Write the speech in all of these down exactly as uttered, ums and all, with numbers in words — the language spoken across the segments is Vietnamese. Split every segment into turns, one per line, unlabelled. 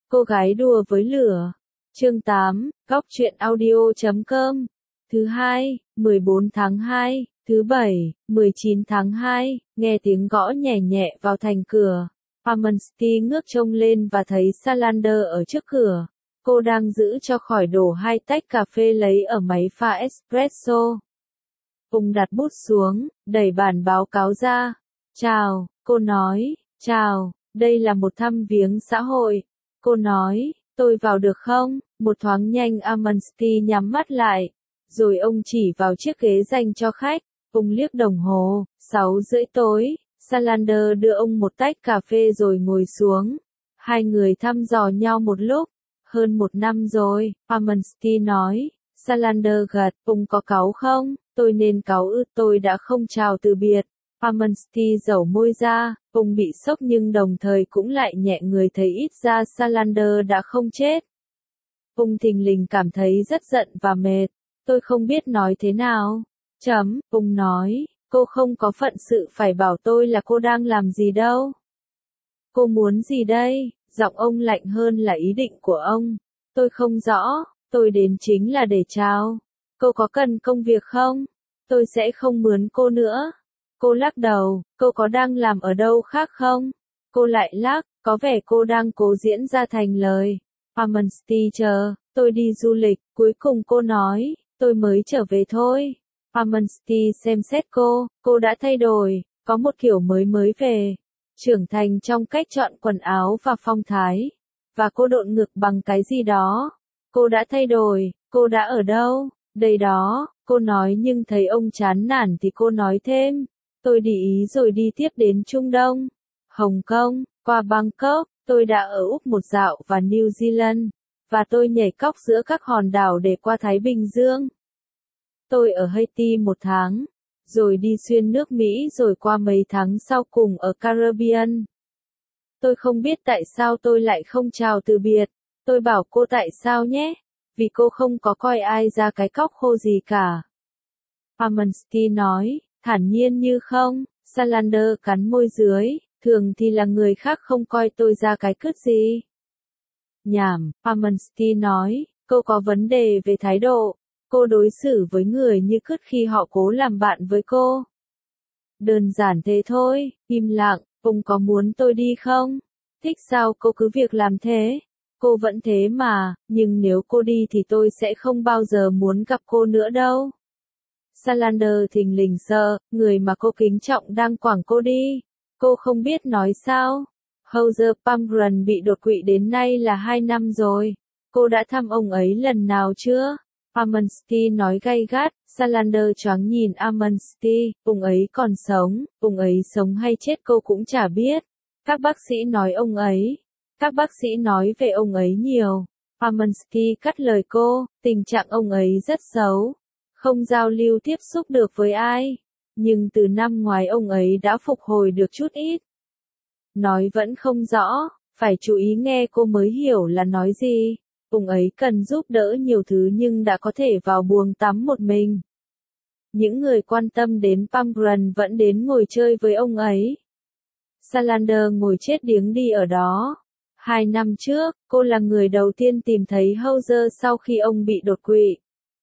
Cô gái đùa với lửa. Chương tám, góc truyện audio chấm com. Thứ hai, mười bốn tháng hai, thứ bảy, mười chín tháng hai, nghe tiếng gõ nhẹ nhẹ vào thành cửa. Amonsti ngước trông lên và thấy Salander ở trước cửa. Cô đang giữ cho khỏi đổ hai tách cà phê lấy ở máy pha espresso. Ông đặt bút xuống, đẩy bản báo cáo ra. Chào, cô nói, chào, đây là một thăm viếng xã hội. Cô nói, tôi vào được không? Một thoáng nhanh Amonsti nhắm mắt lại. Rồi ông chỉ vào chiếc ghế dành cho khách. Ông liếc đồng hồ, sáu rưỡi tối. Salander đưa ông một tách cà phê rồi ngồi xuống. Hai người thăm dò nhau một lúc. Hơn một năm rồi, Amonsti nói. Salander gật, ông có cáu không? Tôi nên cáu ư, tôi đã không chào từ biệt. Amonsti dẩu môi ra, ông bị sốc nhưng đồng thời cũng lại nhẹ người thấy ít ra Salander đã không chết. Ông thình lình cảm thấy rất giận và mệt. Tôi không biết nói thế nào. Chấm, ông nói, cô không có phận sự phải bảo tôi là cô đang làm gì đâu. Cô muốn gì đây? Giọng ông lạnh hơn là ý định của ông. Tôi không rõ, tôi đến chính là để chào. Cô có cần công việc không? Tôi sẽ không mướn cô nữa. Cô lắc đầu, cô có đang làm ở đâu khác không? Cô lại lắc, có vẻ cô đang cố diễn ra thành lời. Amonsti chờ, tôi đi du lịch, cuối cùng cô nói, tôi mới trở về thôi. Amonsti xem xét cô, cô đã thay đổi, có một kiểu mới mới về. Trưởng thành trong cách chọn quần áo và phong thái. Và cô độn ngực bằng cái gì đó. Cô đã thay đổi, cô đã ở đâu? Đây đó, cô nói nhưng thấy ông chán nản thì cô nói thêm. Tôi đi Ý rồi đi tiếp đến Trung Đông, Hồng Kông, qua Bangkok, tôi đã ở Úc một dạo và New Zealand, và tôi nhảy cóc giữa các hòn đảo để qua Thái Bình Dương. Tôi ở Haiti một tháng, rồi đi xuyên nước Mỹ rồi qua mấy tháng sau cùng ở Caribbean. Tôi không biết tại sao tôi lại không chào từ biệt, tôi bảo cô tại sao nhé, vì cô không có coi ai ra cái cóc khô gì cả. Amonsti nói. Thản nhiên như không, Salander cắn môi dưới, thường thì là người khác không coi tôi ra cái cứt gì. Nhảm, Amonsti nói, cô có vấn đề về thái độ, cô đối xử với người như cứt khi họ cố làm bạn với cô. Đơn giản thế thôi, im lặng, ông có muốn tôi đi không? Thích sao cô cứ việc làm thế. Cô vẫn thế mà, nhưng nếu cô đi thì tôi sẽ không bao giờ muốn gặp cô nữa đâu. Salander thình lình sợ, người mà cô kính trọng đang quẳng cô đi. Cô không biết nói sao. Howser Pumgren bị đột quỵ đến nay là hai năm rồi. Cô đã thăm ông ấy lần nào chưa? Amonsti nói gay gắt. Salander choáng nhìn Amonsti, ông ấy còn sống, ông ấy sống hay chết cô cũng chả biết. Các bác sĩ nói ông ấy. Các bác sĩ nói về ông ấy nhiều. Amonsti cắt lời cô, tình trạng ông ấy rất xấu. Không giao lưu tiếp xúc được với ai. Nhưng từ năm ngoái ông ấy đã phục hồi được chút ít. Nói vẫn không rõ, phải chú ý nghe cô mới hiểu là nói gì. Ông ấy cần giúp đỡ nhiều thứ nhưng đã có thể vào buồng tắm một mình. Những người quan tâm đến Pumgren vẫn đến ngồi chơi với ông ấy. Salander ngồi chết điếng đi ở đó. Hai năm trước, cô là người đầu tiên tìm thấy Howser sau khi ông bị đột quỵ.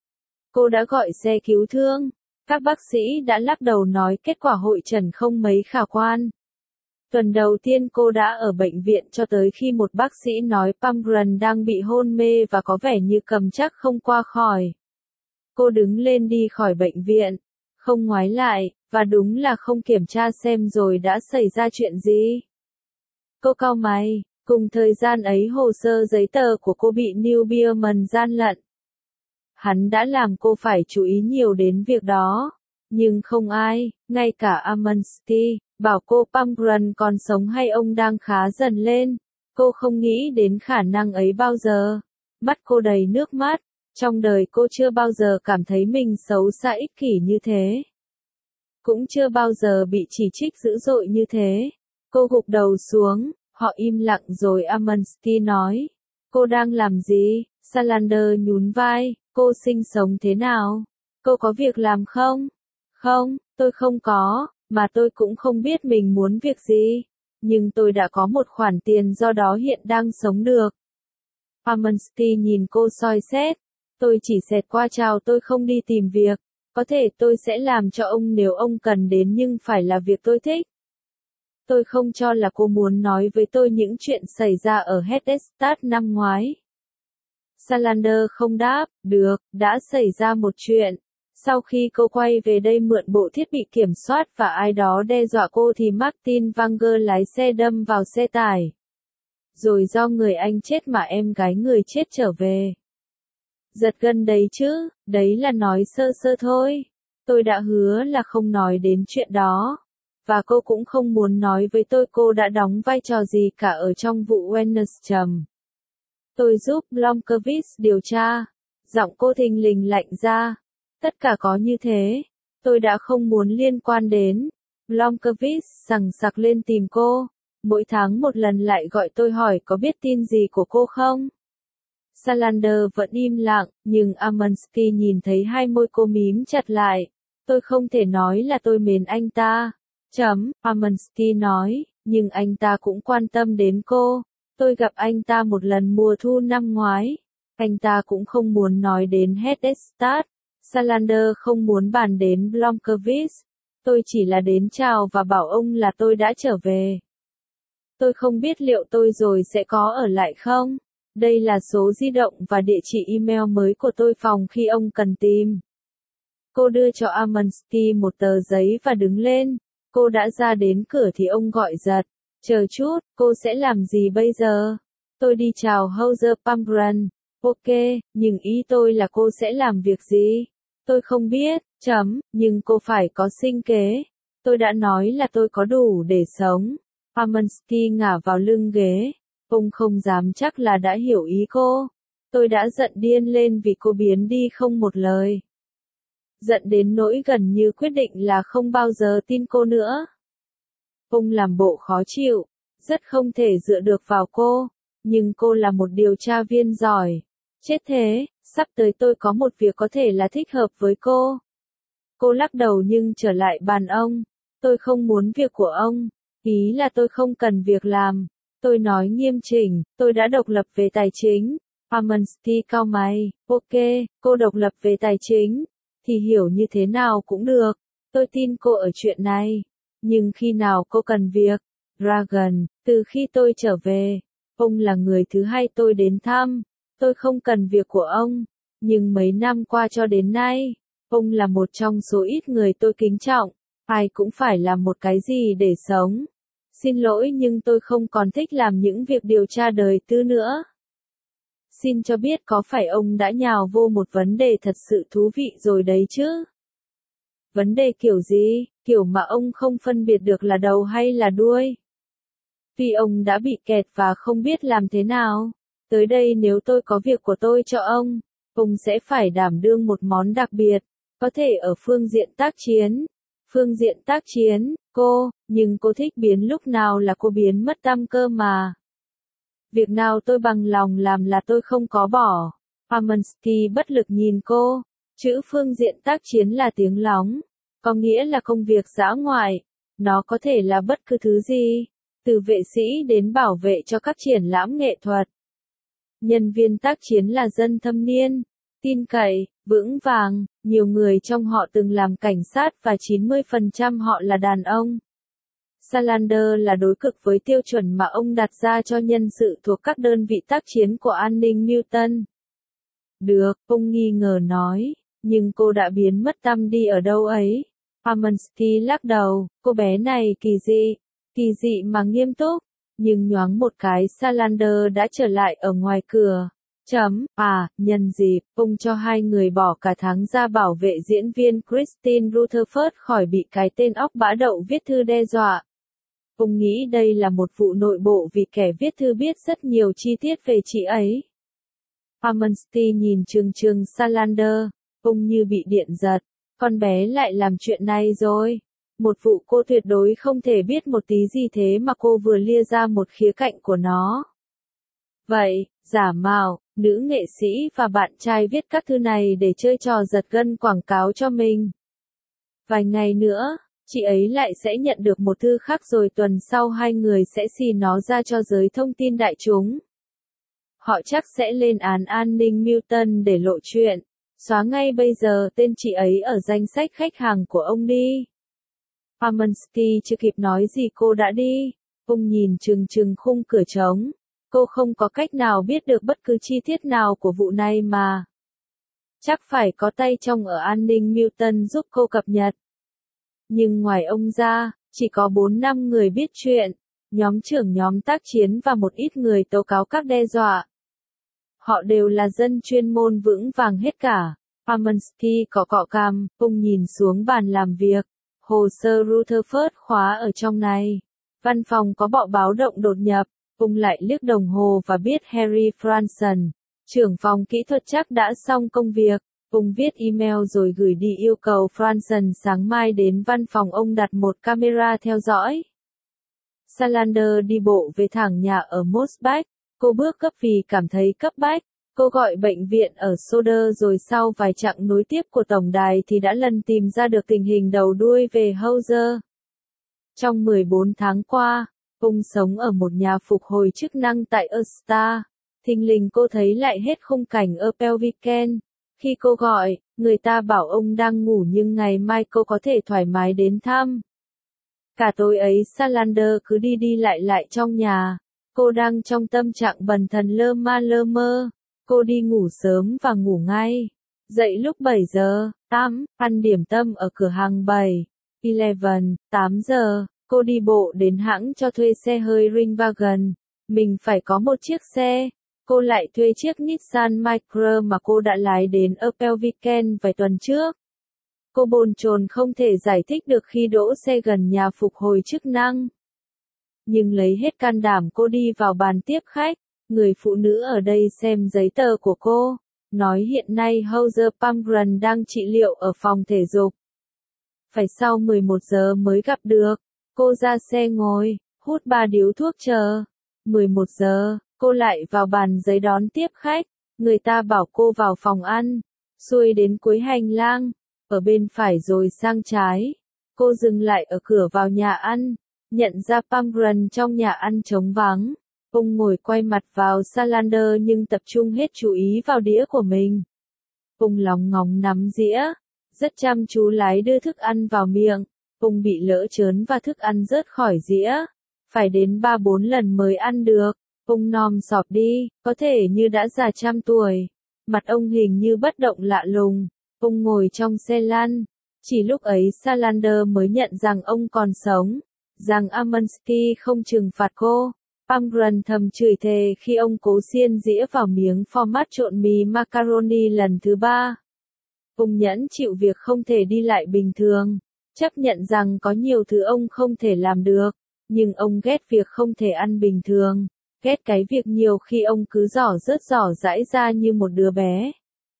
Cô đã gọi xe cứu thương. Các bác sĩ đã lắc đầu nói kết quả hội chẩn không mấy khả quan. Tuần đầu tiên cô đã ở bệnh viện cho tới khi một bác sĩ nói Pumgren đang bị hôn mê và có vẻ như cầm chắc không qua khỏi. Cô đứng lên đi khỏi bệnh viện, không ngoái lại, và đúng là không kiểm tra xem rồi đã xảy ra chuyện gì. Cô cau mày, cùng thời gian ấy hồ sơ giấy tờ của cô bị Neil Bierman gian lận. Hắn đã làm cô phải chú ý nhiều đến việc đó. Nhưng không ai, ngay cả Amonsti, bảo cô Pumgren còn sống hay ông đang khá dần lên. Cô không nghĩ đến khả năng ấy bao giờ. Mắt cô đầy nước mắt. Trong đời cô chưa bao giờ cảm thấy mình xấu xa ích kỷ như thế. Cũng chưa bao giờ bị chỉ trích dữ dội như thế. Cô gục đầu xuống, họ im lặng rồi Amonsti nói. Cô đang làm gì? Salander nhún vai. Cô sinh sống thế nào? Cô có việc làm không? Không, tôi không có, mà tôi cũng không biết mình muốn việc gì. Nhưng tôi đã có một khoản tiền do đó hiện đang sống được. Amnesty nhìn cô soi xét. Tôi chỉ xẹt qua chào tôi không đi tìm việc. Có thể tôi sẽ làm cho ông nếu ông cần đến nhưng phải là việc tôi thích. Tôi không cho là cô muốn nói với tôi những chuyện xảy ra ở Headstart năm ngoái. Salander không đáp, được, đã xảy ra một chuyện. Sau khi cô quay về đây mượn bộ thiết bị kiểm soát và ai đó đe dọa cô thì Martin Wanger lái xe đâm vào xe tải. Rồi do người anh chết mà em gái người chết trở về. Giật gân đấy chứ, đấy là nói sơ sơ thôi. Tôi đã hứa là không nói đến chuyện đó. Và cô cũng không muốn nói với tôi cô đã đóng vai trò gì cả ở trong vụ Wennerstrom. Tôi giúp Blomkvist điều tra. Giọng cô thình lình lạnh ra. Tất cả có như thế. Tôi đã không muốn liên quan đến. Blomkvist sằng sặc lên tìm cô. Mỗi tháng một lần lại gọi tôi hỏi có biết tin gì của cô không? Salander vẫn im lặng, nhưng Amnesty nhìn thấy hai môi cô mím chặt lại. Tôi không thể nói là tôi mến anh ta. Chấm, Amnesty nói, nhưng anh ta cũng quan tâm đến cô. Tôi gặp anh ta một lần mùa thu năm ngoái. Anh ta cũng không muốn nói đến Headstart. Salander không muốn bàn đến Blomkvist. Tôi chỉ là đến chào và bảo ông là tôi đã trở về. Tôi không biết liệu tôi rồi sẽ có ở lại không. Đây là số di động và địa chỉ email mới của tôi phòng khi ông cần tìm. Cô đưa cho Amnesty một tờ giấy và đứng lên. Cô đã ra đến cửa thì ông gọi giật. Chờ chút, cô sẽ làm gì bây giờ? Tôi đi chào Hauser Pambran. Ok, nhưng ý tôi là cô sẽ làm việc gì? Tôi không biết, chấm, nhưng cô phải có sinh kế. Tôi đã nói là tôi có đủ để sống. Amnesty ngả vào lưng ghế. Ông không dám chắc là đã hiểu ý cô. Tôi đã giận điên lên vì cô biến đi không một lời. Giận đến nỗi gần như quyết định là không bao giờ tin cô nữa. Ông làm bộ khó chịu, rất không thể dựa được vào cô. Nhưng cô là một điều tra viên giỏi. Chết thế, sắp tới tôi có một việc có thể là thích hợp với cô. Cô lắc đầu nhưng trở lại bàn ông. Tôi không muốn việc của ông. Ý là tôi không cần việc làm. Tôi nói nghiêm chỉnh, tôi đã độc lập về tài chính. Amnesty cau mày, ok, cô độc lập về tài chính. Thì hiểu như thế nào cũng được. Tôi tin cô ở chuyện này. Nhưng khi nào cô cần việc? Dragon, từ khi tôi trở về, ông là người thứ hai tôi đến thăm. Tôi không cần việc của ông. Nhưng mấy năm qua cho đến nay, ông là một trong số ít người tôi kính trọng. Ai cũng phải làm một cái gì để sống. Xin lỗi nhưng tôi không còn thích làm những việc điều tra đời tư nữa. Xin cho biết có phải ông đã nhào vô một vấn đề thật sự thú vị rồi đấy chứ? Vấn đề kiểu gì? Kiểu mà ông không phân biệt được là đầu hay là đuôi? Vì ông đã bị kẹt và không biết làm thế nào. Tới đây nếu tôi có việc của tôi cho ông, ông sẽ phải đảm đương một món đặc biệt. Có thể ở phương diện tác chiến. Phương diện tác chiến, cô, nhưng cô thích biến lúc nào là cô biến mất tâm cơ mà. Việc nào tôi bằng lòng làm là tôi không có bỏ. Amnesty bất lực nhìn cô. Chữ phương diện tác chiến là tiếng lóng. Có nghĩa là công việc dã ngoại. Nó có thể là bất cứ thứ gì. Từ vệ sĩ đến bảo vệ cho các triển lãm nghệ thuật. Nhân viên tác chiến là dân thâm niên. Tin cậy, vững vàng, nhiều người trong họ từng làm cảnh sát và chín mươi phần trăm họ là đàn ông. Salander là đối cực với tiêu chuẩn mà ông đặt ra cho nhân sự thuộc các đơn vị tác chiến của an ninh Newton. Được, ông nghi ngờ nói, nhưng cô đã biến mất tăm đi ở đâu ấy. Amnesty lắc đầu, cô bé này kỳ dị, kỳ dị mà nghiêm túc, nhưng nhoáng một cái Salander đã trở lại ở ngoài cửa. Chấm, à, nhân dịp, ông cho hai người bỏ cả tháng ra bảo vệ diễn viên Christine Rutherford khỏi bị cái tên óc bã đậu viết thư đe dọa. Ông nghĩ đây là một vụ nội bộ vì kẻ viết thư biết rất nhiều chi tiết về chị ấy. Amnesty nhìn trừng trừng Salander, ông như bị điện giật. Con bé lại làm chuyện này rồi. Một vụ cô tuyệt đối không thể biết một tí gì thế mà cô vừa lia ra một khía cạnh của nó. Vậy, giả mạo, nữ nghệ sĩ và bạn trai viết các thư này để chơi trò giật gân quảng cáo cho mình. Vài ngày nữa, chị ấy lại sẽ nhận được một thư khác rồi tuần sau hai người sẽ xì nó ra cho giới thông tin đại chúng. Họ chắc sẽ lên án an ninh Milton để lộ chuyện. Xóa ngay bây giờ tên chị ấy ở danh sách khách hàng của ông đi. Pamensky chưa kịp nói gì cô đã đi. Ông nhìn chừng chừng khung cửa trống. Cô không có cách nào biết được bất cứ chi tiết nào của vụ này mà. Chắc phải có tay trong ở an ninh Milton giúp cô cập nhật. Nhưng ngoài ông ra, chỉ có bốn năm người biết chuyện. Nhóm trưởng nhóm tác chiến và một ít người tố cáo các đe dọa. Họ đều là dân chuyên môn vững vàng hết cả. Pamensky có cọ cằm, ông nhìn xuống bàn làm việc. Hồ sơ Rutherford khóa ở trong này. Văn phòng có bọ báo động đột nhập. Ông lại liếc đồng hồ và biết Harry Franson, trưởng phòng kỹ thuật chắc đã xong công việc. Ông viết email rồi gửi đi yêu cầu Franson sáng mai đến văn phòng ông đặt một camera theo dõi. Salander đi bộ về thẳng nhà ở Mosbach. Cô bước cấp vì cảm thấy cấp bách. Cô gọi bệnh viện ở Soder rồi sau vài chặng nối tiếp của tổng đài thì đã lần tìm ra được tình hình đầu đuôi về Hauser. Trong mười bốn tháng qua, ông sống ở một nhà phục hồi chức năng tại Ulster. Thình lình cô thấy lại hết khung cảnh ở Pelviken. Khi cô gọi, người ta bảo ông đang ngủ nhưng ngày mai cô có thể thoải mái đến thăm. Cả tối ấy Salander cứ đi đi lại lại trong nhà. Cô đang trong tâm trạng bần thần lơ ma lơ mơ. Cô đi ngủ sớm và ngủ ngay. Dậy lúc bảy giờ, tắm, ăn điểm tâm ở cửa hàng bảy. Eleven, tám giờ, cô đi bộ đến hãng cho thuê xe hơi Ringwagen. Mình phải có một chiếc xe. Cô lại thuê chiếc Nissan Micra mà cô đã lái đến ở Pelviken vài tuần trước. Cô bồn chồn không thể giải thích được khi đỗ xe gần nhà phục hồi chức năng. Nhưng lấy hết can đảm cô đi vào bàn tiếp khách. Người phụ nữ ở đây xem giấy tờ của cô. Nói hiện nay Hauser Palmgren đang trị liệu ở phòng thể dục. Phải sau mười một giờ mới gặp được. Cô ra xe ngồi, hút ba điếu thuốc chờ. mười một giờ, cô lại vào bàn giấy đón tiếp khách. Người ta bảo cô vào phòng ăn. Xuôi đến cuối hành lang. Ở bên phải rồi sang trái. Cô dừng lại ở cửa vào nhà ăn. Nhận ra Palmgren trong nhà ăn trống vắng. Ông ngồi quay mặt vào Salander nhưng tập trung hết chú ý vào đĩa của mình. Ông lóng ngóng nắm dĩa. Rất chăm chú lái đưa thức ăn vào miệng. Ông bị lỡ chớn và thức ăn rớt khỏi dĩa. Phải đến ba bốn lần mới ăn được. Ông nom sọp đi, có thể như đã già trăm tuổi. Mặt ông hình như bất động lạ lùng. Ông ngồi trong xe lăn. Chỉ lúc ấy Salander mới nhận rằng ông còn sống. Rằng Amonsky không trừng phạt cô. Palmgren thầm chửi thề khi ông cố xiên dĩa vào miếng format trộn mì macaroni lần thứ ba. Ông nhẫn chịu việc không thể đi lại bình thường. Chấp nhận rằng có nhiều thứ ông không thể làm được. Nhưng ông ghét việc không thể ăn bình thường. Ghét cái việc nhiều khi ông cứ giỏ rớt giỏ rãi ra như một đứa bé.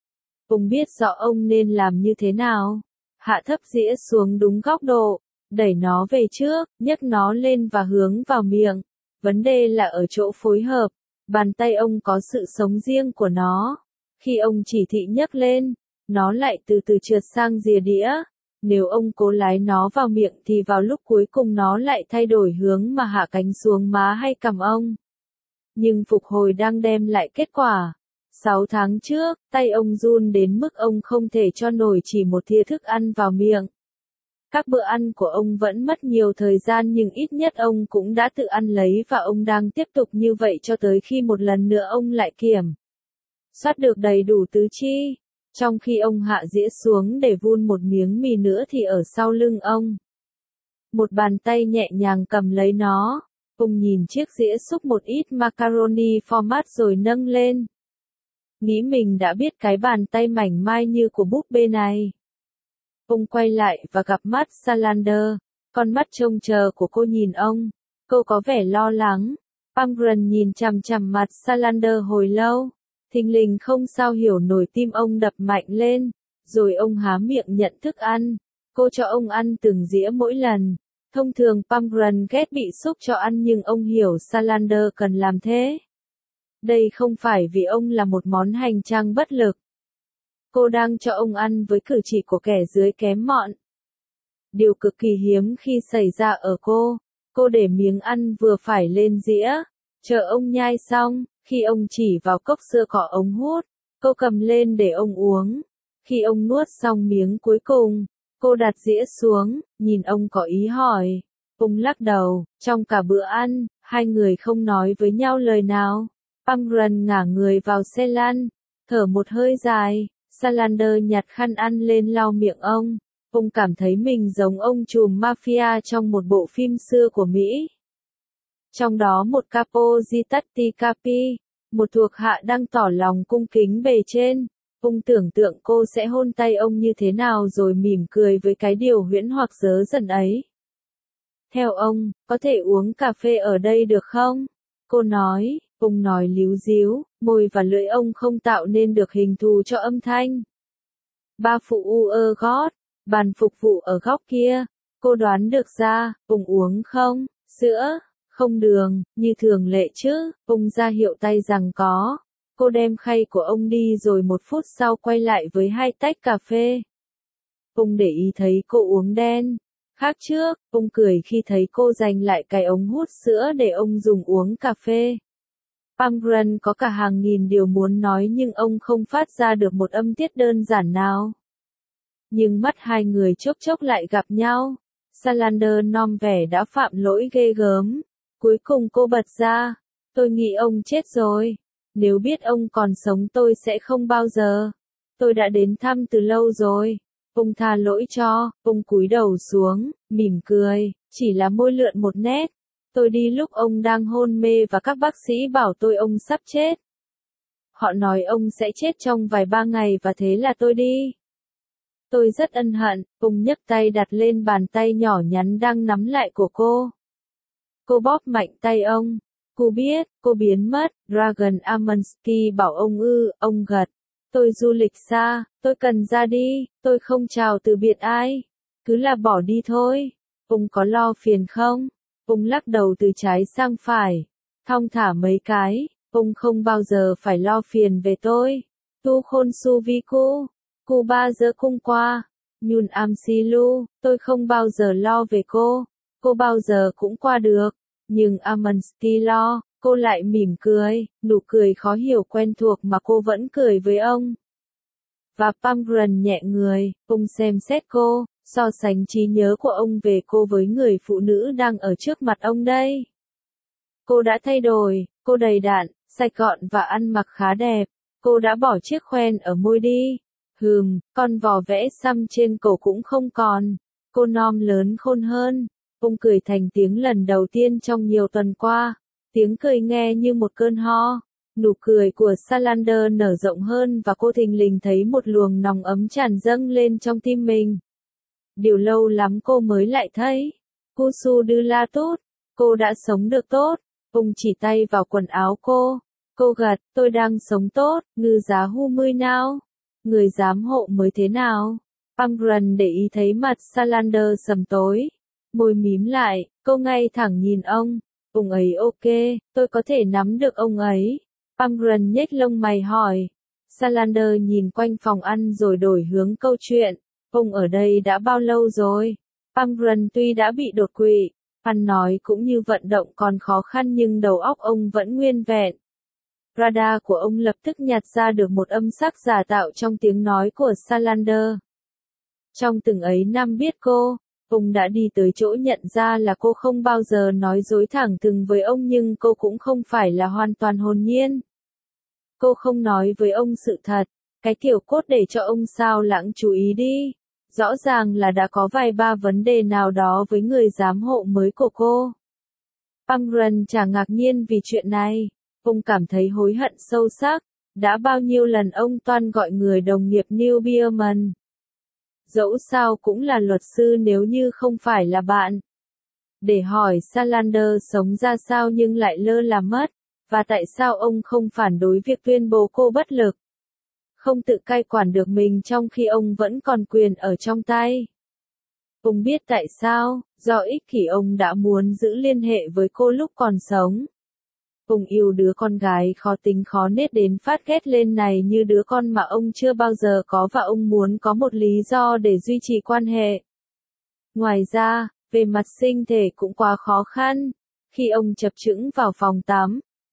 Ông biết rõ ông nên làm như thế nào. Hạ thấp dĩa xuống đúng góc độ. Đẩy nó về trước, nhấc nó lên và hướng vào miệng. Vấn đề là ở chỗ phối hợp. Bàn tay ông có sự sống riêng của nó. Khi ông chỉ thị nhấc lên, nó lại từ từ trượt sang rìa đĩa. Nếu ông cố lái nó vào miệng thì vào lúc cuối cùng nó lại thay đổi hướng mà hạ cánh xuống má hay cằm ông. Nhưng phục hồi đang đem lại kết quả. Sáu tháng trước, tay ông run đến mức ông không thể cho nổi chỉ một thìa thức ăn vào miệng. Các bữa ăn của ông vẫn mất nhiều thời gian nhưng ít nhất ông cũng đã tự ăn lấy và ông đang tiếp tục như vậy cho tới khi một lần nữa ông lại kiểm soát được đầy đủ tứ chi. Trong khi ông hạ dĩa xuống để vun một miếng mì nữa thì ở sau lưng ông, một bàn tay nhẹ nhàng cầm lấy nó. Ông nhìn chiếc dĩa xúc một ít macaroni format rồi nâng lên. Nghĩ mình đã biết cái bàn tay mảnh mai như của búp bê này. Ông quay lại và gặp mắt Salander. Con mắt trông chờ của cô nhìn ông. Cô có vẻ lo lắng. Palmgren nhìn chằm chằm mặt Salander hồi lâu. Thình lình không sao hiểu nổi tim ông đập mạnh lên. Rồi ông há miệng nhận thức ăn. Cô cho ông ăn từng dĩa mỗi lần. Thông thường Palmgren ghét bị xúc cho ăn nhưng ông hiểu Salander cần làm thế. Đây không phải vì ông là một món hành trang bất lực. Cô đang cho ông ăn với cử chỉ của kẻ dưới kém mọn. Điều cực kỳ hiếm khi xảy ra ở cô. Cô để miếng ăn vừa phải lên dĩa. Chờ ông nhai xong, Khi ông chỉ vào cốc sữa có ống hút, cô cầm lên để ông uống. Khi ông nuốt xong miếng cuối cùng, cô đặt dĩa xuống, nhìn ông có ý hỏi. Ông lắc đầu, trong cả bữa ăn, hai người không nói với nhau lời nào. Pangren ngả người vào xe lăn, thở một hơi dài, Salander nhặt khăn ăn lên lau miệng ông. Ông cảm thấy mình giống ông trùm mafia trong một bộ phim xưa của Mỹ. Trong đó một capo di tatti capi, một thuộc hạ đang tỏ lòng cung kính bề trên. Ông tưởng tượng cô sẽ hôn tay ông như thế nào rồi mỉm cười với cái điều huyễn hoặc dớ dần ấy. Theo ông, có thể uống cà phê ở đây được không? Cô nói, ông nói líu díu, môi và lưỡi ông không tạo nên được hình thù cho âm thanh. Ba phụ u ơ gót, bàn phục vụ ở góc kia. Cô đoán được ra, ông uống không? Sữa, không đường, như thường lệ chứ. Ông ra hiệu tay rằng có. Cô đem khay của ông đi rồi một phút sau quay lại với hai tách cà phê. Ông để ý thấy cô uống đen. Khác trước, ông cười khi thấy cô giành lại cái ống hút sữa để ông dùng uống cà phê. Pangren có cả hàng nghìn điều muốn nói nhưng ông không phát ra được một âm tiết đơn giản nào. Nhưng mắt hai người chốc chốc lại gặp nhau. Salander nom vẻ đã phạm lỗi ghê gớm. Cuối cùng cô bật ra, tôi nghĩ ông chết rồi. Nếu biết ông còn sống tôi sẽ không bao giờ. Tôi đã đến thăm từ lâu rồi. Ông tha lỗi cho, ông cúi đầu xuống, mỉm cười, chỉ là môi lượn một nét. Tôi đi lúc ông đang hôn mê và các bác sĩ bảo tôi ông sắp chết. Họ nói ông sẽ chết trong vài ba ngày và thế là tôi đi. Tôi rất ân hận, ông nhấc tay đặt lên bàn tay nhỏ nhắn đang nắm lại của cô. Cô bóp mạnh tay ông. Cô biết, cô biến mất, Dragan Amansky bảo ông ư, ông gật. Tôi du lịch xa, tôi cần ra đi, tôi không chào từ biệt ai. Cứ là bỏ đi thôi. Ông có lo phiền không? Ông lắc đầu từ trái sang phải. Thong thả mấy cái, ông không bao giờ phải lo phiền về tôi. Tu khôn su vi cu, cu ba giờ cung qua. Nhun am si lu, tôi không bao giờ lo về cô. Cô bao giờ cũng qua được. Nhưng Amansky lo. Cô lại mỉm cười, nụ cười khó hiểu quen thuộc mà cô vẫn cười với ông. Và Pangren nhẹ người, ông xem xét cô, so sánh trí nhớ của ông về cô với người phụ nữ đang ở trước mặt ông đây. Cô đã thay đổi, cô đầy đặn, sạch gọn và ăn mặc khá đẹp. Cô đã bỏ chiếc khoen ở môi đi. Hừm, con vò vẽ xăm trên cổ cũng không còn. Cô nom lớn khôn hơn. Ông cười thành tiếng lần đầu tiên trong nhiều tuần qua. Tiếng cười nghe như một cơn ho. Nụ cười của Salander nở rộng hơn và cô thình lình thấy một luồng nóng ấm tràn dâng lên trong tim mình. Điều lâu lắm cô mới lại thấy. Kusu Đư La Tút, cô đã sống được tốt. Ông chỉ tay vào quần áo cô. Cô gật, tôi đang sống tốt, ngư giá hu mươi nào. Người giám hộ mới thế nào? Pangren để ý thấy mặt Salander sầm tối. Môi mím lại, cô ngay thẳng nhìn ông. Ông ấy ok, tôi có thể nắm được ông ấy. Pangren nhếch lông mày hỏi. Salander nhìn quanh phòng ăn rồi đổi hướng câu chuyện. Ông ở đây đã bao lâu rồi? Pangren tuy đã bị đột quỵ, ăn nói cũng như vận động còn khó khăn nhưng đầu óc ông vẫn nguyên vẹn. Radar của ông lập tức nhặt ra được một âm sắc giả tạo trong tiếng nói của Salander. Trong từng ấy năm biết cô, ông đã đi tới chỗ nhận ra là cô không bao giờ nói dối thẳng thừng với ông nhưng cô cũng không phải là hoàn toàn hồn nhiên. Cô không nói với ông sự thật, cái kiểu cốt để cho ông sao lãng chú ý đi. Rõ ràng là đã có vài ba vấn đề nào đó với người giám hộ mới của cô. Pangren chả ngạc nhiên vì chuyện này. Ông cảm thấy hối hận sâu sắc. Đã bao nhiêu lần ông toan gọi người đồng nghiệp Neil Bierman. Dẫu sao cũng là luật sư nếu như không phải là bạn. Để hỏi Salander sống ra sao nhưng lại lơ là mất. Và tại sao ông không phản đối việc tuyên bố cô bất lực. Không tự cai quản được mình trong khi ông vẫn còn quyền ở trong tay. Ông biết tại sao, do ích kỷ ông đã muốn giữ liên hệ với cô lúc còn sống. Ông yêu đứa con gái khó tính khó nết đến phát ghét lên này như đứa con mà ông chưa bao giờ có và ông muốn có một lý do để duy trì quan hệ. Ngoài ra, về mặt sinh thể cũng quá khó khăn. Khi ông chập chững vào phòng tắm,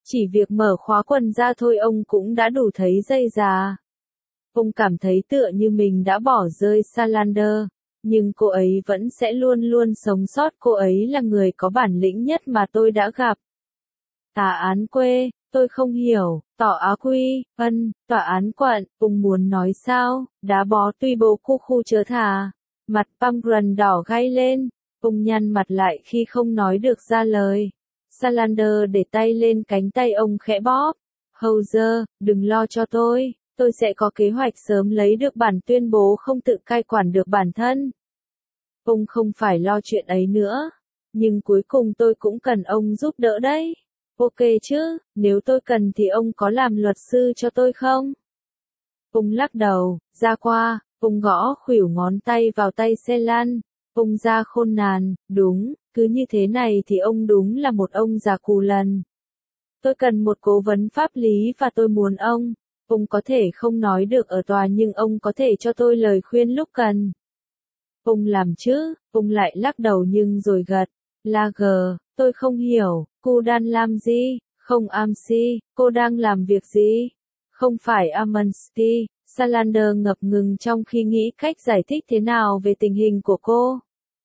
Chỉ việc mở khóa quần ra thôi ông cũng đã đủ thấy dây già. Ông cảm thấy tựa như mình đã bỏ rơi Salander, nhưng cô ấy vẫn sẽ luôn luôn sống sót, cô ấy là người có bản lĩnh nhất mà tôi đã gặp. Tòa án quê, tôi không hiểu, tỏ á quy, ân, tòa án quận, ông muốn nói sao, đá bó tuy bố khu khu chớ thà. Mặt Pangran đỏ gay lên, ông nhăn mặt lại khi không nói được ra lời. Salander để tay lên cánh tay ông khẽ bóp. Howser, đừng lo cho tôi, tôi sẽ có kế hoạch sớm lấy được bản tuyên bố không tự cai quản được bản thân. Ông không phải lo chuyện ấy nữa, nhưng cuối cùng tôi cũng cần ông giúp đỡ đấy. Ok chứ, nếu tôi cần thì ông có làm luật sư cho tôi không? Ông lắc đầu, ra qua, ông gõ khuỷu ngón tay vào tay xe lăn. Ông ra khôn nàn, đúng, cứ như thế này thì ông đúng là một ông già cù lần. Tôi cần một cố vấn pháp lý và tôi muốn ông. Ông có thể không nói được ở tòa nhưng ông có thể cho tôi lời khuyên lúc cần. Ông làm chứ, ông lại lắc đầu nhưng rồi gật. Lager, tôi không hiểu, cô đang làm gì? Không Amsi, cô đang làm việc gì? Không phải Amnesty. Salander ngập ngừng trong khi nghĩ cách giải thích thế nào về tình hình của cô.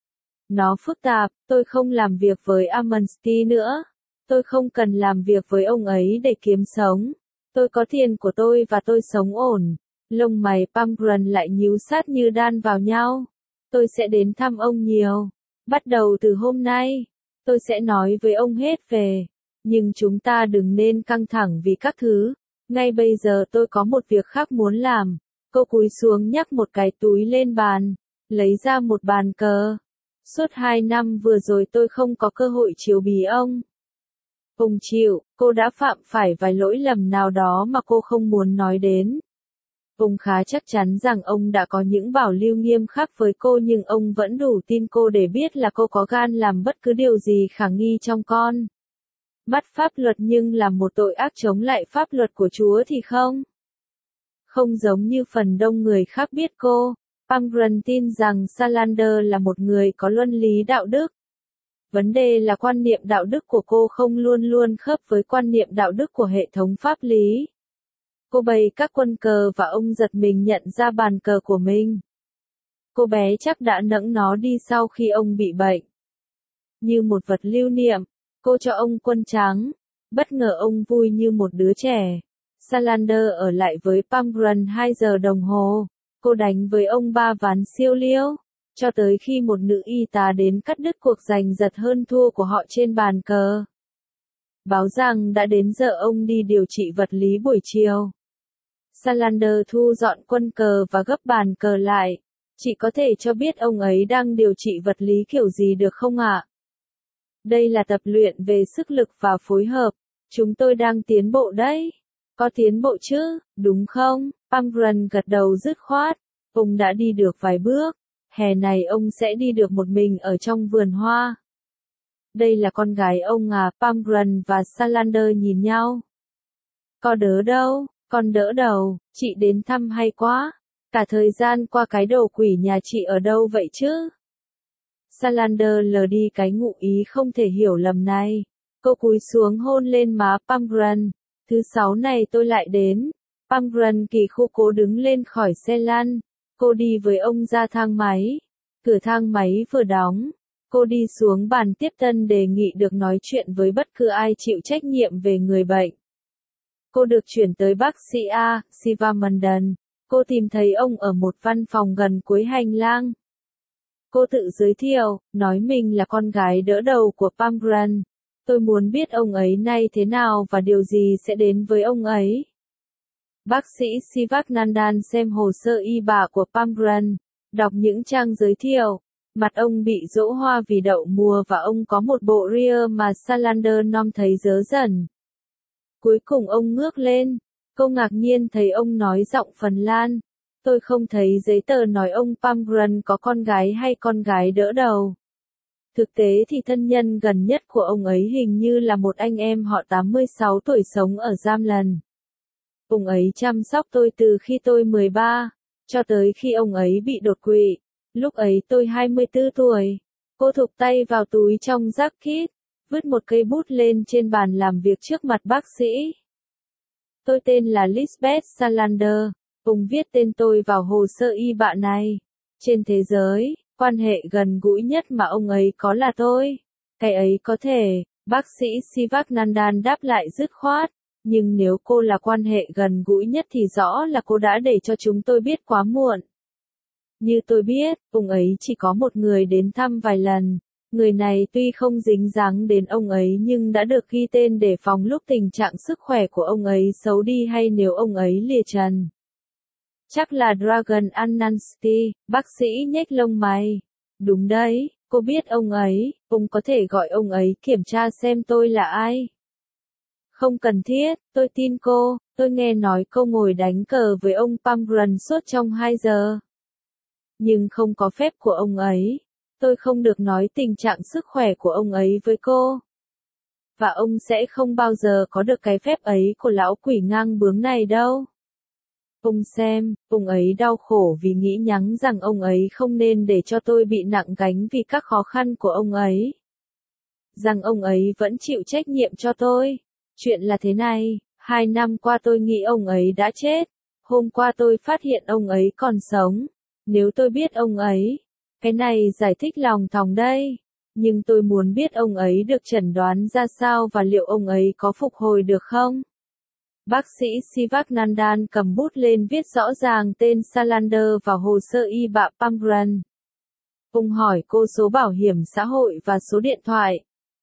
Nó phức tạp, tôi không làm việc với Amnesty nữa. Tôi không cần làm việc với ông ấy để kiếm sống. Tôi có tiền của tôi và tôi sống ổn. Lông mày Pangran lại nhíu sát như đan vào nhau. Tôi sẽ đến thăm ông nhiều. Bắt đầu từ hôm nay, tôi sẽ nói với ông hết về. Nhưng chúng ta đừng nên căng thẳng vì các thứ. Ngay bây giờ tôi có một việc khác muốn làm. Cô cúi xuống nhắc một cái túi lên bàn, lấy ra một bàn cờ. Suốt hai năm vừa rồi tôi không có cơ hội chiếu bí ông. Ông chịu, cô đã phạm phải vài lỗi lầm nào đó mà cô không muốn nói đến. Ông khá chắc chắn rằng ông đã có những bảo lưu nghiêm khắc với cô nhưng ông vẫn đủ tin cô để biết là cô có gan làm bất cứ điều gì khả nghi trong con. Mắt pháp luật nhưng làm một tội ác chống lại pháp luật của Chúa thì không. Không giống như phần đông người khác biết cô, Pangran tin rằng Salander là một người có luân lý đạo đức. Vấn đề là quan niệm đạo đức của cô không luôn luôn khớp với quan niệm đạo đức của hệ thống pháp lý. Cô bày các quân cờ và ông giật mình nhận ra bàn cờ của mình. Cô bé chắc đã nẫng nó đi sau khi ông bị bệnh. Như một vật lưu niệm, cô cho ông quân trắng. Bất ngờ ông vui như một đứa trẻ. Salander ở lại với Pangran hai giờ đồng hồ. Cô đánh với ông ba ván siêu liêu. Cho tới khi một nữ y tá đến cắt đứt cuộc giành giật hơn thua của họ trên bàn cờ. Báo rằng đã đến giờ ông đi điều trị vật lý buổi chiều. Salander thu dọn quân cờ và gấp bàn cờ lại. Chị có thể cho biết ông ấy đang điều trị vật lý kiểu gì được không ạ? Đây là tập luyện về sức lực và phối hợp. Chúng tôi đang tiến bộ đấy. Có tiến bộ chứ, đúng không? Pangran gật đầu dứt khoát. Ông đã đi được vài bước. Hè này ông sẽ đi được một mình ở trong vườn hoa. Đây là con gái ông à? Pangran và Salander nhìn nhau. Có đỡ đâu, con đỡ đầu, chị đến thăm hay quá. Cả thời gian qua cái đầu quỷ nhà chị ở đâu vậy chứ? Salander lờ đi cái ngụ ý không thể hiểu lầm này. Cô cúi xuống hôn lên má Pangran. Thứ sáu này tôi lại đến. Pangran kỳ khu cố đứng lên khỏi xe lăn. Cô đi với ông ra thang máy. Cửa thang máy vừa đóng. Cô đi xuống bàn tiếp tân đề nghị được nói chuyện với bất cứ ai chịu trách nhiệm về người bệnh. Cô được chuyển tới bác sĩ A. Sivamandan. Cô tìm thấy ông ở một văn phòng gần cuối hành lang. Cô tự giới thiệu, nói mình là con gái đỡ đầu của Pangran. Tôi muốn biết ông ấy nay thế nào và điều gì sẽ đến với ông ấy. Bác sĩ Sivagnandan xem hồ sơ y bạ của Pangran, đọc những trang giới thiệu. Mặt ông bị rỗ hoa vì đậu mùa và ông có một bộ ria mà Salander nom thấy dớ dẩn. Cuối cùng ông ngước lên. Cô ngạc nhiên thấy ông nói giọng Phần Lan. Tôi không thấy giấy tờ nói ông Pangran có con gái hay con gái đỡ đầu. Thực tế thì thân nhân gần nhất của ông ấy hình như là một anh em họ tám mươi sáu tuổi sống ở Jamlan. Ông ấy chăm sóc tôi từ khi tôi mười ba, cho tới khi ông ấy bị đột quỵ. Lúc ấy tôi hai mươi tư tuổi. Cô thụp tay vào túi trong jacket. vứt một cây bút lên trên bàn làm việc trước mặt bác sĩ. Tôi tên là Lisbeth Salander, ông viết tên tôi vào hồ sơ y bạn này. Trên thế giới, quan hệ gần gũi nhất mà ông ấy có là tôi. Cái ấy có thể, bác sĩ Sivagnandan đáp lại dứt khoát. Nhưng nếu cô là quan hệ gần gũi nhất thì rõ là cô đã để cho chúng tôi biết quá muộn. Như tôi biết, ông ấy chỉ có một người đến thăm vài lần. Người này tuy không dính dáng đến ông ấy nhưng đã được ghi tên để phòng lúc tình trạng sức khỏe của ông ấy xấu đi hay nếu ông ấy lìa trần. Chắc là Dragan Anansti, bác sĩ nhếch lông mày. Đúng đấy, cô biết ông ấy, ông có thể gọi ông ấy kiểm tra xem tôi là ai. Không cần thiết, tôi tin cô, tôi nghe nói cô ngồi đánh cờ với ông Pamgran suốt trong hai giờ. Nhưng không có phép của ông ấy. Tôi không được nói tình trạng sức khỏe của ông ấy với cô. Và ông sẽ không bao giờ có được cái phép ấy của lão quỷ ngang bướng này đâu. Ông xem, ông ấy đau khổ vì nghĩ nhắn rằng ông ấy không nên để cho tôi bị nặng gánh vì các khó khăn của ông ấy. Rằng ông ấy vẫn chịu trách nhiệm cho tôi. Chuyện là thế này, hai năm qua tôi nghĩ ông ấy đã chết. Hôm qua tôi phát hiện ông ấy còn sống. Nếu tôi biết ông ấy, cái này giải thích lòng thòng đây. Nhưng tôi muốn biết ông ấy được chẩn đoán ra sao và liệu ông ấy có phục hồi được không? Bác sĩ Sivagnandan cầm bút lên viết rõ ràng tên Salander vào hồ sơ y bạ Pamgran. Ông hỏi cô số bảo hiểm xã hội và số điện thoại.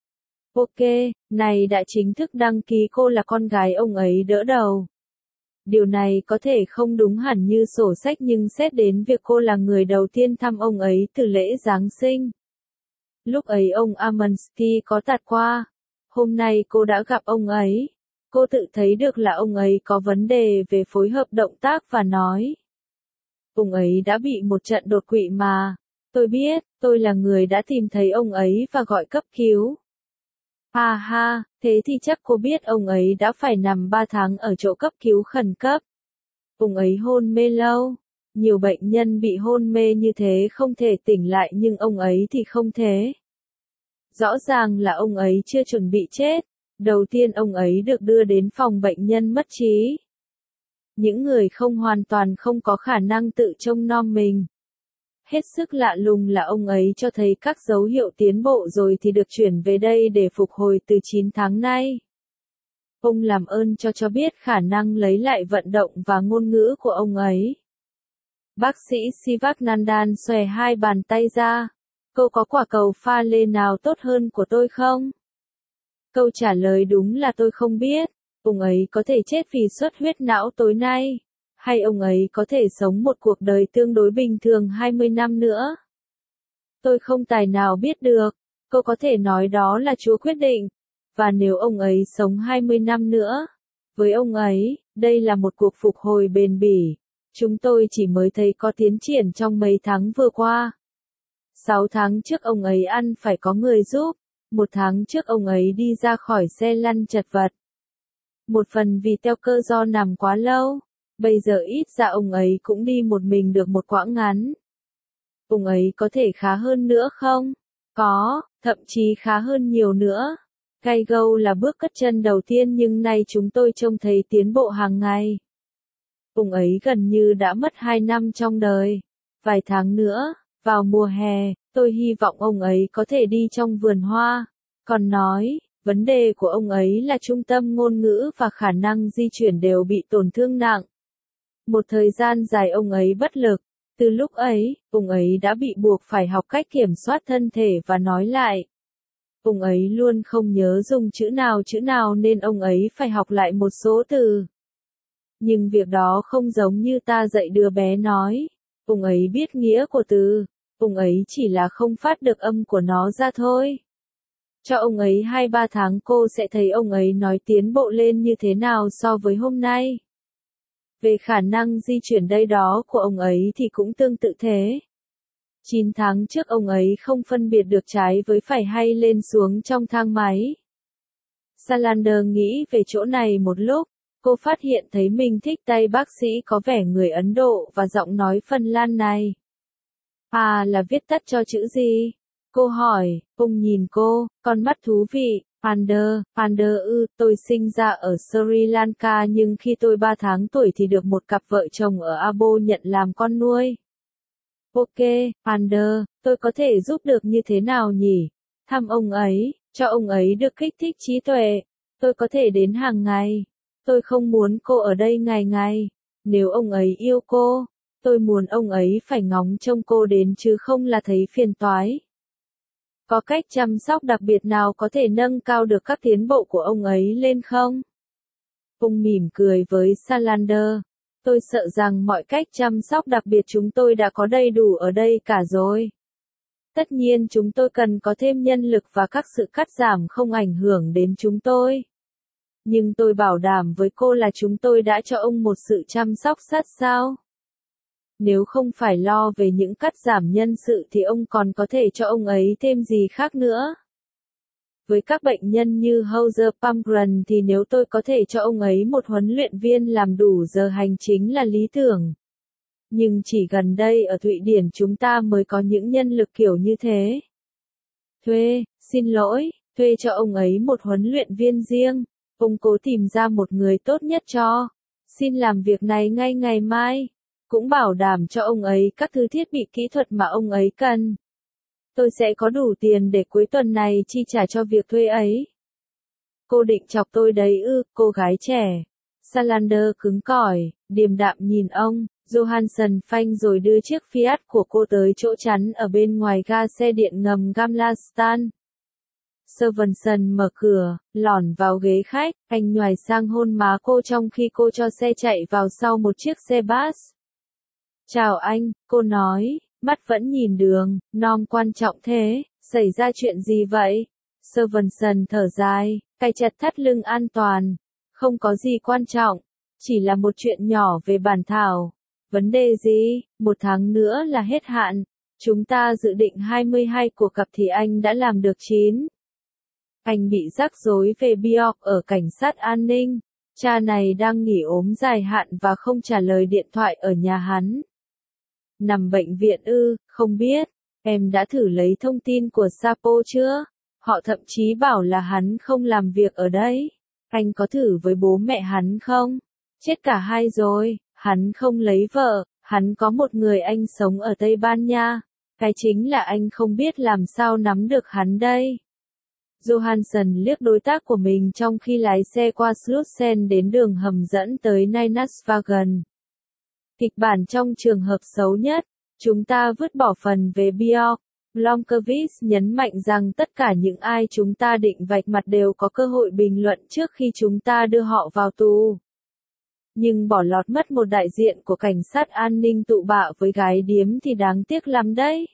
Ok, này đã chính thức đăng ký cô là con gái ông ấy đỡ đầu. Điều này có thể không đúng hẳn như sổ sách nhưng xét đến việc cô là người đầu tiên thăm ông ấy từ lễ Giáng sinh. Lúc ấy ông Amansky có tạt qua. Hôm nay cô đã gặp ông ấy. Cô tự thấy được là ông ấy có vấn đề về phối hợp động tác và nói. Ông ấy đã bị một trận đột quỵ mà. Tôi biết, tôi là người đã tìm thấy ông ấy và gọi cấp cứu. Ha ha, thế thì chắc cô biết ông ấy đã phải nằm ba tháng ở chỗ cấp cứu khẩn cấp. Ông ấy hôn mê lâu. Nhiều bệnh nhân bị hôn mê như thế không thể tỉnh lại nhưng ông ấy thì không thế. Rõ ràng là ông ấy chưa chuẩn bị chết. Đầu tiên ông ấy được đưa đến phòng bệnh nhân mất trí. Những người không hoàn toàn không có khả năng tự trông nom mình. Hết sức lạ lùng là ông ấy cho thấy các dấu hiệu tiến bộ rồi thì được chuyển về đây để phục hồi từ chín tháng nay. Ông làm ơn cho cho biết khả năng lấy lại vận động và ngôn ngữ của ông ấy. Bác sĩ Sivagnandan xòe hai bàn tay ra. Cô có quả cầu pha lê nào tốt hơn của tôi không? Câu trả lời đúng là tôi không biết. Ông ấy có thể chết vì xuất huyết não tối nay. Hay ông ấy có thể sống một cuộc đời tương đối bình thường hai mươi năm nữa. Tôi không tài nào biết được. Cô có thể nói đó là Chúa quyết định. Và nếu ông ấy sống hai mươi năm nữa, với ông ấy, đây là một cuộc phục hồi bền bỉ. Chúng tôi chỉ mới thấy có tiến triển trong mấy tháng vừa qua. Sáu tháng trước ông ấy ăn phải có người giúp. Một tháng trước ông ấy đi ra khỏi xe lăn chật vật. Một phần vì teo cơ do nằm quá lâu. Bây giờ ít ra ông ấy cũng đi một mình được một quãng ngắn. Ông ấy có thể khá hơn nữa không? Có, thậm chí khá hơn nhiều nữa. Kaigo là bước cất chân đầu tiên nhưng nay chúng tôi trông thấy tiến bộ hàng ngày. Ông ấy gần như đã mất hai năm trong đời. Vài tháng nữa, vào mùa hè, tôi hy vọng ông ấy có thể đi trong vườn hoa. Còn nói, vấn đề của ông ấy là trung tâm ngôn ngữ và khả năng di chuyển đều bị tổn thương nặng. Một thời gian dài ông ấy bất lực. Từ lúc ấy, ông ấy đã bị buộc phải học cách kiểm soát thân thể và nói lại. Ông ấy luôn không nhớ dùng chữ nào chữ nào nên ông ấy phải học lại một số từ. Nhưng việc đó không giống như ta dạy đứa bé nói. Ông ấy biết nghĩa của từ. Ông ấy chỉ là không phát được âm của nó ra thôi. Cho ông ấy hai ba tháng cô sẽ thấy ông ấy nói tiến bộ lên như thế nào so với hôm nay. Về khả năng di chuyển đây đó của ông ấy thì cũng tương tự thế. chín tháng trước ông ấy không phân biệt được trái với phải hay lên xuống trong thang máy. Salander nghĩ về chỗ này một lúc, cô phát hiện thấy mình thích tay bác sĩ có vẻ người Ấn Độ và giọng nói Phần Lan này. À là viết tắt cho chữ gì? Cô hỏi, ông nhìn cô, con mắt thú vị, Pander, Pander ư, tôi sinh ra ở Sri Lanka nhưng khi tôi ba tháng tuổi thì được một cặp vợ chồng ở Abo nhận làm con nuôi. Ok, Pander, tôi có thể giúp được như thế nào nhỉ? Thăm ông ấy, cho ông ấy được kích thích trí tuệ. Tôi có thể đến hàng ngày. Tôi không muốn cô ở đây ngày ngày. Nếu ông ấy yêu cô, tôi muốn ông ấy phải ngóng trông cô đến chứ không là thấy phiền toái. Có cách chăm sóc đặc biệt nào có thể nâng cao được các tiến bộ của ông ấy lên không? Ông mỉm cười với Salander. Tôi sợ rằng mọi cách chăm sóc đặc biệt chúng tôi đã có đầy đủ ở đây cả rồi. Tất nhiên chúng tôi cần có thêm nhân lực và các sự cắt giảm không ảnh hưởng đến chúng tôi. Nhưng tôi bảo đảm với cô là chúng tôi đã cho ông một sự chăm sóc sát sao. Nếu không phải lo về những cắt giảm nhân sự thì ông còn có thể cho ông ấy thêm gì khác nữa. Với các bệnh nhân như Hauser Palmgren thì nếu tôi có thể cho ông ấy một huấn luyện viên làm đủ giờ hành chính là lý tưởng. Nhưng chỉ gần đây ở Thụy Điển chúng ta mới có những nhân lực kiểu như thế. Thuê, xin lỗi, thuê cho ông ấy một huấn luyện viên riêng. Ông cố tìm ra một người tốt nhất cho. Xin làm việc này ngay ngày mai. Cũng bảo đảm cho ông ấy các thứ thiết bị kỹ thuật mà ông ấy cần. Tôi sẽ có đủ tiền để cuối tuần này chi trả cho việc thuê ấy. Cô định chọc tôi đấy ư, cô gái trẻ. Salander cứng cỏi, điềm đạm nhìn ông. Johansson phanh rồi đưa chiếc Fiat của cô tới chỗ chắn ở bên ngoài ga xe điện ngầm Gamla-stan. Stevenson mở cửa, lòn vào ghế khách, anh nhoài sang hôn má cô trong khi cô cho xe chạy vào sau một chiếc xe bus. Chào anh, cô nói, mắt vẫn nhìn đường, nom quan trọng thế, xảy ra chuyện gì vậy? Stevenson thở dài, cài chặt thắt lưng an toàn. Không có gì quan trọng, chỉ là một chuyện nhỏ về bản thảo. Vấn đề gì? Một tháng nữa là hết hạn. Chúng ta dự định hai mươi hai cuộc gặp thì anh đã làm được chín. Anh bị rắc rối về Bjork ở cảnh sát an ninh. Cha này đang nghỉ ốm dài hạn và không trả lời điện thoại ở nhà hắn. Nằm bệnh viện ư, không biết. Em đã thử lấy thông tin của Sapo chưa? Họ thậm chí bảo là hắn không làm việc ở đấy. Anh có thử với bố mẹ hắn không? Chết cả hai rồi, hắn không lấy vợ, hắn có một người anh sống ở Tây Ban Nha. Cái chính là anh không biết làm sao nắm được hắn đây. Johansson liếc đối tác của mình trong khi lái xe qua Slussen đến đường hầm dẫn tới Nynäsvägen. Kịch bản trong trường hợp xấu nhất, chúng ta vứt bỏ phần về Bjork. Blomqvist nhấn mạnh rằng tất cả những ai chúng ta định vạch mặt đều có cơ hội bình luận trước khi chúng ta đưa họ vào tù. Nhưng bỏ lọt mất một đại diện của cảnh sát an ninh tụ bạo với gái điếm thì đáng tiếc lắm đấy.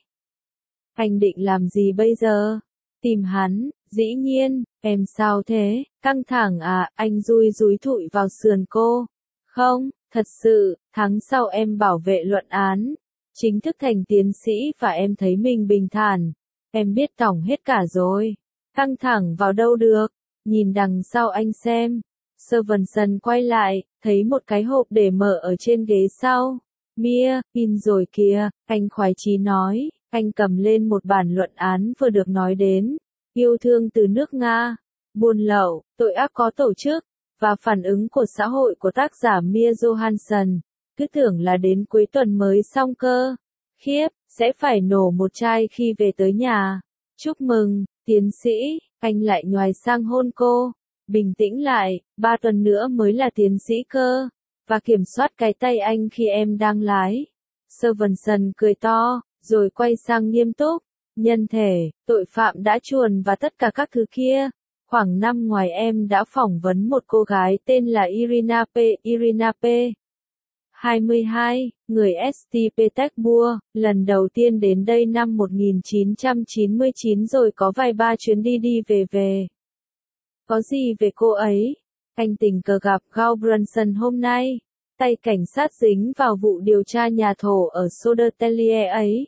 Anh định làm gì bây giờ? Tìm hắn, dĩ nhiên, em sao thế, căng thẳng à, anh dui dúi thụi vào sườn cô. Không, thật sự, tháng sau em bảo vệ luận án. Chính thức thành tiến sĩ và em thấy mình bình thản. Em biết tổng hết cả rồi. Căng thẳng vào đâu được. Nhìn đằng sau anh xem. Stevenson quay lại, thấy một cái hộp để mở ở trên ghế sau. Mia, in rồi kìa, anh khoái chí nói. Anh cầm lên một bản luận án vừa được nói đến. Yêu thương từ nước Nga. Buôn lậu, tội ác có tổ chức. Và phản ứng của xã hội của tác giả Mia Johansson. Cứ tưởng là đến cuối tuần mới xong cơ. Khiếp, sẽ phải nổ một chai khi về tới nhà. Chúc mừng, tiến sĩ, anh lại nhoài sang hôn cô. Bình tĩnh lại, ba tuần nữa mới là tiến sĩ cơ. Và kiểm soát cái tay anh khi em đang lái. Stevenson cười to, rồi quay sang nghiêm túc. Nhân thể, tội phạm đã chuồn và tất cả các thứ kia. Khoảng năm ngoài em đã phỏng vấn một cô gái tên là Irina P. Irina P. hai mươi hai, người Saint Petersburg, lần đầu tiên đến đây năm một nghìn chín trăm chín mươi chín rồi có vài ba chuyến đi đi về về. Có gì về cô ấy? Anh tình cờ gặp Gudbranson hôm nay. Tay cảnh sát dính vào vụ điều tra nhà thổ ở Södertälje ấy.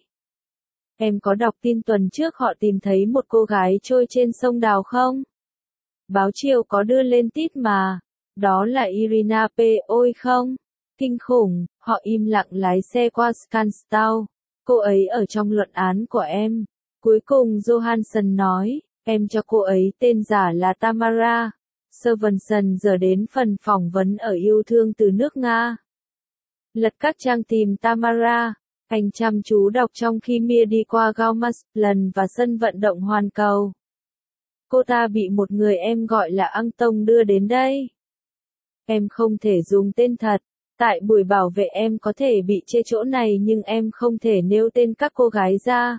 Em có đọc tin tuần trước họ tìm thấy một cô gái trôi trên sông Đào không? Báo chiều có đưa lên tít mà. Đó là Irina P. Ôi không? Kinh khủng, họ im lặng lái xe qua Skanstau. Cô ấy ở trong luận án của em. Cuối cùng Johansson nói, em cho cô ấy tên giả là Tamara. Svensson giờ đến phần phỏng vấn ở Yêu thương từ nước Nga. Lật các trang tìm Tamara, anh chăm chú đọc trong khi Mia đi qua Gaumas lần và sân vận động Hoàn Cầu. Cô ta bị một người em gọi là Anton đưa đến đây. Em không thể dùng tên thật. Tại buổi bảo vệ em có thể bị chê chỗ này nhưng em không thể nêu tên các cô gái ra.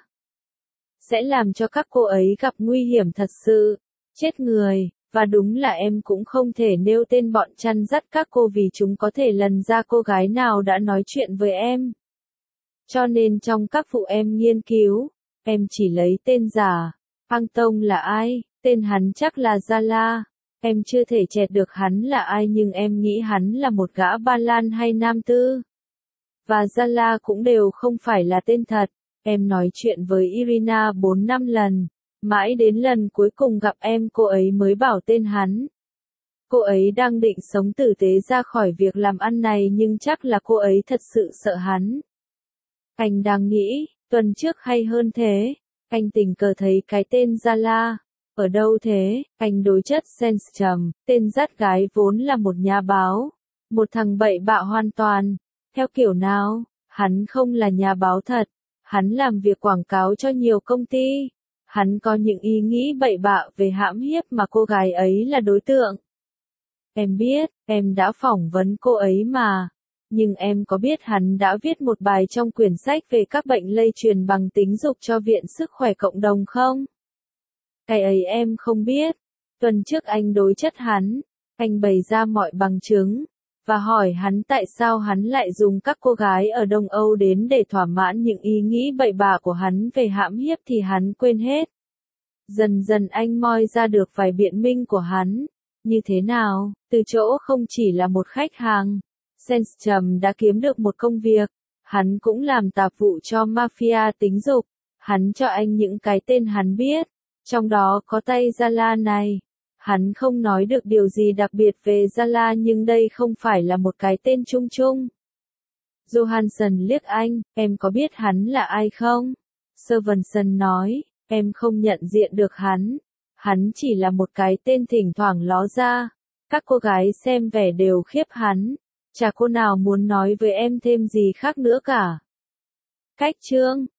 Sẽ làm cho các cô ấy gặp nguy hiểm thật sự. Chết người. Và đúng là em cũng không thể nêu tên bọn chăn dắt các cô vì chúng có thể lần ra cô gái nào đã nói chuyện với em. Cho nên trong các vụ em nghiên cứu, em chỉ lấy tên giả. Anton là ai? Tên hắn chắc là Zala. Em chưa thể chẹt được hắn là ai nhưng em nghĩ hắn là một gã Ba Lan hay Nam Tư. Và Zala cũng đều không phải là tên thật. Em nói chuyện với Irina bốn năm lần. Mãi đến lần cuối cùng gặp em cô ấy mới bảo tên hắn. Cô ấy đang định sống tử tế ra khỏi việc làm ăn này nhưng chắc là cô ấy thật sự sợ hắn. Anh đang nghĩ, tuần trước hay hơn thế, anh tình cờ thấy cái tên Zala. Ở đâu thế? Anh đối chất Sandstrom, tên dắt gái vốn là một nhà báo. Một thằng bậy bạ hoàn toàn. Theo kiểu nào? Hắn không là nhà báo thật. Hắn làm việc quảng cáo cho nhiều công ty. Hắn có những ý nghĩ bậy bạ về hãm hiếp mà cô gái ấy là đối tượng. Em biết, em đã phỏng vấn cô ấy mà. Nhưng em có biết hắn đã viết một bài trong quyển sách về các bệnh lây truyền bằng tính dục cho Viện Sức khỏe Cộng đồng không? Cái ấy em không biết. Tuần trước anh đối chất hắn. Anh bày ra mọi bằng chứng. Và hỏi hắn tại sao hắn lại dùng các cô gái ở Đông Âu đến để thỏa mãn những ý nghĩ bậy bạ của hắn về hãm hiếp thì hắn quên hết. Dần dần anh moi ra được vài biện minh của hắn. Như thế nào? Từ chỗ không chỉ là một khách hàng. Sandstrom đã kiếm được một công việc. Hắn cũng làm tạp vụ cho mafia tính dục. Hắn cho anh những cái tên hắn biết. Trong đó có tay Zala này. Hắn không nói được điều gì đặc biệt về Zala nhưng đây không phải là một cái tên chung chung. Johansson liếc anh, em có biết hắn là ai không? Svensson nói, em không nhận diện được hắn. Hắn chỉ là một cái tên thỉnh thoảng ló ra. Các cô gái xem vẻ đều khiếp hắn. Chả cô nào muốn nói với em thêm gì khác nữa cả. Cách chương